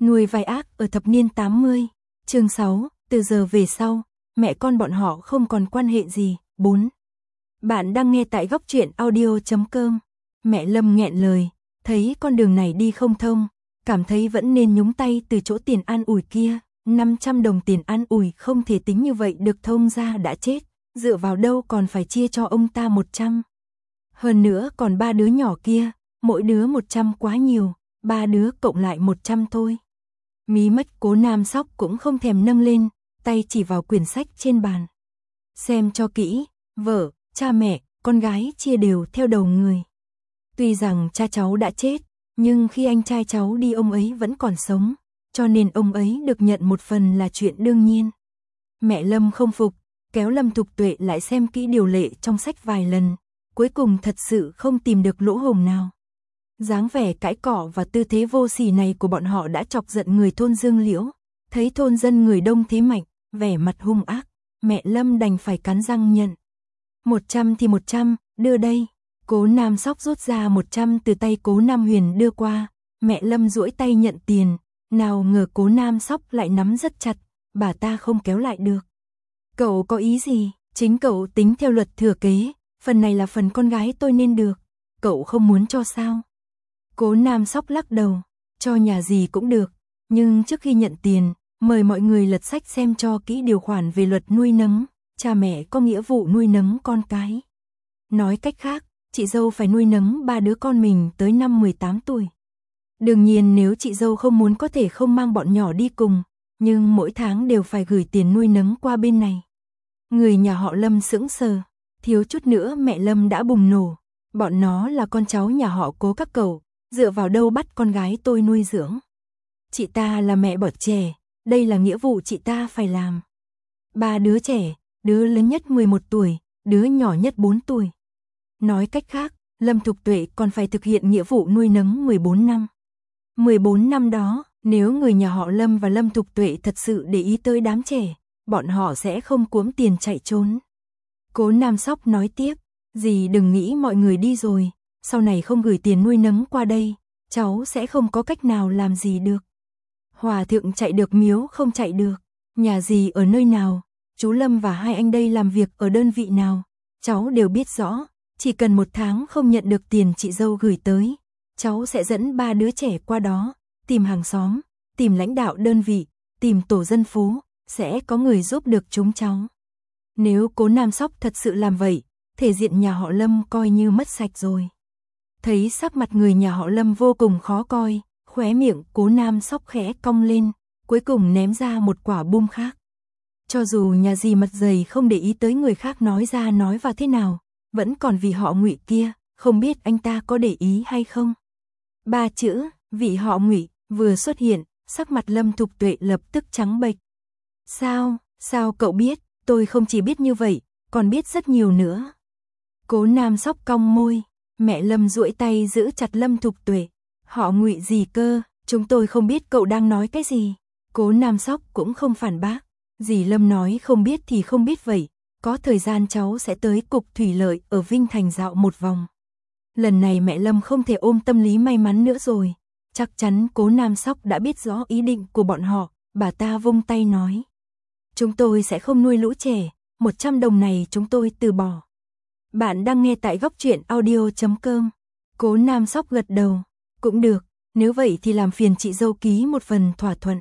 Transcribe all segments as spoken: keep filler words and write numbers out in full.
Nuôi vai ác ở thập niên tám mươi. Chương sáu, từ giờ về sau, mẹ con bọn họ không còn quan hệ gì. bốn. Bạn đang nghe tại góc truyện audio chấm com. Mẹ Lâm nghẹn lời, thấy con đường này đi không thông, cảm thấy vẫn nên nhúng tay từ chỗ tiền an ủi kia. năm trăm đồng tiền an ủi không thể tính như vậy được, thông ra đã chết, dựa vào đâu còn phải chia cho ông ta một trăm. Hơn nữa còn ba đứa nhỏ kia, mỗi đứa một trăm quá nhiều, ba đứa cộng lại một trăm thôi. Mí mắt Cố Nam Sóc cũng không thèm nâng lên, tay chỉ vào quyển sách trên bàn. Xem cho kỹ, vợ, cha mẹ, con gái chia đều theo đầu người. Tuy rằng cha cháu đã chết, nhưng khi anh trai cháu đi ông ấy vẫn còn sống, cho nên ông ấy được nhận một phần là chuyện đương nhiên. Mẹ Lâm không phục, kéo Lâm Thục Tuệ lại xem kỹ điều lệ trong sách vài lần, cuối cùng thật sự không tìm được lỗ hổng nào. Dáng vẻ cãi cọ và tư thế vô sỉ này của bọn họ đã chọc giận người thôn Dương Liễu, thấy thôn dân người đông thế mạnh, vẻ mặt hung ác, mẹ Lâm đành phải cắn răng nhận. Một trăm thì một trăm, đưa đây. Cố Nam Sóc rút ra một trăm từ tay Cố Nam Huyền đưa qua, mẹ Lâm duỗi tay nhận tiền, nào ngờ Cố Nam Sóc lại nắm rất chặt, bà ta không kéo lại được. Cậu có ý gì? Chính cậu tính theo luật thừa kế, phần này là phần con gái tôi nên được, cậu không muốn cho sao? Cố Nam Sóc lắc đầu, cho nhà gì cũng được, nhưng trước khi nhận tiền, mời mọi người lật sách xem cho kỹ điều khoản về luật nuôi nấng, cha mẹ có nghĩa vụ nuôi nấng con cái. Nói cách khác, chị dâu phải nuôi nấng ba đứa con mình tới năm mười tám tuổi. Đương nhiên nếu chị dâu không muốn có thể không mang bọn nhỏ đi cùng, nhưng mỗi tháng đều phải gửi tiền nuôi nấng qua bên này. Người nhà họ Lâm sững sờ, thiếu chút nữa mẹ Lâm đã bùng nổ, bọn nó là con cháu nhà họ Cố các cậu, dựa vào đâu bắt con gái tôi nuôi dưỡng. Chị ta là mẹ bỏ trẻ, đây là nghĩa vụ chị ta phải làm. Ba đứa trẻ, đứa lớn nhất mười một tuổi, đứa nhỏ nhất bốn tuổi. Nói cách khác, Lâm Thục Tuệ còn phải thực hiện nghĩa vụ nuôi nấng mười bốn năm. mười bốn năm đó, nếu người nhà họ Lâm và Lâm Thục Tuệ thật sự để ý tới đám trẻ, bọn họ sẽ không cuống tiền chạy trốn. Cố Nam Sóc nói tiếp, dì đừng nghĩ mọi người đi rồi, sau này không gửi tiền nuôi nấng qua đây, cháu sẽ không có cách nào làm gì được. Hòa thượng chạy được miếu không chạy được, nhà dì ở nơi nào, chú Lâm và hai anh đây làm việc ở đơn vị nào, cháu đều biết rõ, chỉ cần một tháng không nhận được tiền chị dâu gửi tới, cháu sẽ dẫn ba đứa trẻ qua đó, tìm hàng xóm, tìm lãnh đạo đơn vị, tìm tổ dân phố, sẽ có người giúp được chúng cháu. Nếu Cố Nam Sóc thật sự làm vậy, thể diện nhà họ Lâm coi như mất sạch rồi. Thấy sắc mặt người nhà họ Lâm vô cùng khó coi, khóe miệng Cố Nam Sóc khẽ cong lên, cuối cùng ném ra một quả bom khác. Cho dù nhà dì mặt dày không để ý tới người khác nói ra nói vào thế nào, vẫn còn vì họ Ngụy kia, không biết anh ta có để ý hay không. Ba chữ, vị họ Ngụy, vừa xuất hiện, sắc mặt Lâm Thục Tuệ lập tức trắng bệch. Sao, sao cậu biết, tôi không chỉ biết như vậy, còn biết rất nhiều nữa. Cố Nam Sóc cong môi, mẹ Lâm duỗi tay giữ chặt Lâm Thục Tuệ. Họ Ngụy gì cơ, chúng tôi không biết cậu đang nói cái gì. Cố Nam Sóc cũng không phản bác, dì Lâm nói không biết thì không biết vậy, có thời gian cháu sẽ tới cục thủy lợi ở Vinh Thành dạo một vòng. Lần này mẹ Lâm không thể ôm tâm lý may mắn nữa rồi, chắc chắn Cố Nam Sóc đã biết rõ ý định của bọn họ, bà ta vung tay nói. Chúng tôi sẽ không nuôi lũ trẻ, một trăm đồng này chúng tôi từ bỏ. Bạn đang nghe tại góc truyện audio chấm com. Cố Nam Sóc gật đầu, cũng được, nếu vậy thì làm phiền chị dâu ký một phần thỏa thuận.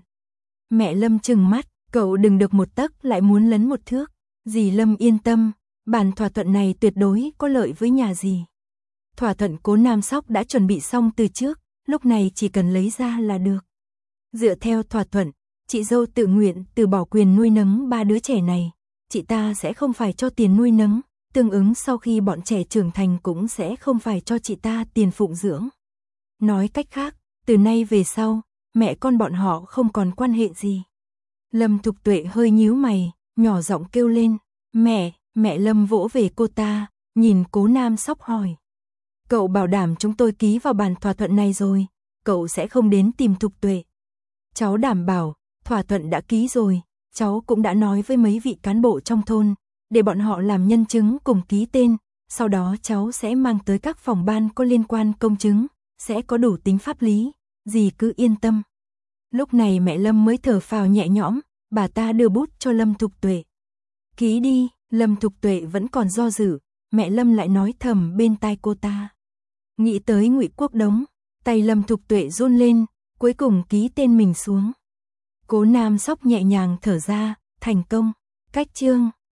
Mẹ Lâm trừng mắt, cậu đừng được một tấc lại muốn lấn một thước. Dì Lâm yên tâm, bản thỏa thuận này tuyệt đối có lợi với nhà dì. Thỏa thuận Cố Nam Sóc đã chuẩn bị xong từ trước, lúc này chỉ cần lấy ra là được. Dựa theo thỏa thuận, chị dâu tự nguyện từ bỏ quyền nuôi nấng ba đứa trẻ này, chị ta sẽ không phải cho tiền nuôi nấng, tương ứng sau khi bọn trẻ trưởng thành cũng sẽ không phải cho chị ta tiền phụng dưỡng. Nói cách khác, từ nay về sau, mẹ con bọn họ không còn quan hệ gì. Lâm Thục Tuệ hơi nhíu mày, nhỏ giọng kêu lên, mẹ, mẹ Lâm vỗ về cô ta, nhìn Cố Nam Sóc hỏi. Cậu bảo đảm chúng tôi ký vào bản thỏa thuận này rồi, cậu sẽ không đến tìm Thục Tuệ. Cháu đảm bảo, thỏa thuận đã ký rồi, cháu cũng đã nói với mấy vị cán bộ trong thôn, để bọn họ làm nhân chứng cùng ký tên, sau đó cháu sẽ mang tới các phòng ban có liên quan công chứng, sẽ có đủ tính pháp lý, dì cứ yên tâm. Lúc này mẹ Lâm mới thở phào nhẹ nhõm, bà ta đưa bút cho Lâm Thục Tuệ. Ký đi, Lâm Thục Tuệ vẫn còn do dự, mẹ Lâm lại nói thầm bên tai cô ta. Nghĩ tới Ngụy Quốc Đống, tay Lâm Thục Tuệ run lên, cuối cùng ký tên mình xuống. Cố Nam Sóc nhẹ nhàng thở ra, thành công, cách chương.